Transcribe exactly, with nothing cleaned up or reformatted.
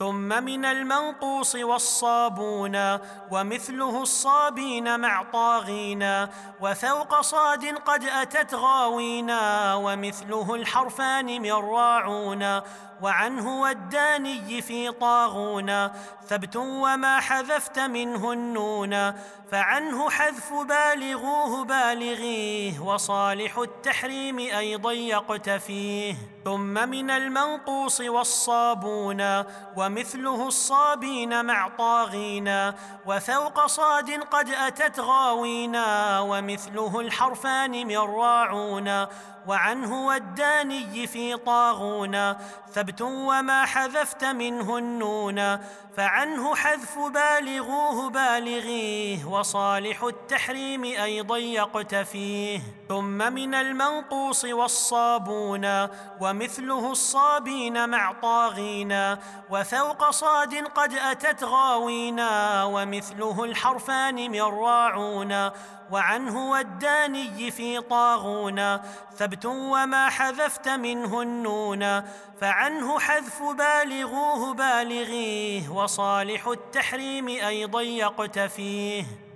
ثم من المنقوص والصابون ومثله الصابين مع طاغين وفوق صاد قد أتت غاوينا ومثله الحرفان من راعون وعنه والداني في طاغون ثبت وما حذفت منه النون فعنه حذف بالغوه بالغيه وصالح التحريم أيضا يقتفيه. ثم من المنقوص والصابون ومثله الصابين مع طاغين وفوق صاد قد أتت غاوينا ومثله الحرفان من راعون وعنه والداني في طاغون ثبت وما حذفت منه النون فعنه حذف بالغوه بالغيه وصالح التحريم أيضا يقتفيه. ثم من المنقوص والصابون ومثله الصابين مع طاغين وفوق صاد قد أتت غاوينا ومثله الحرفان من راعون وعنه والداني في طاغون ثبت وما حذفت منه النون فعنه حذف بالغوه بالغيه وصالح التحريم أيضا يقتفيه.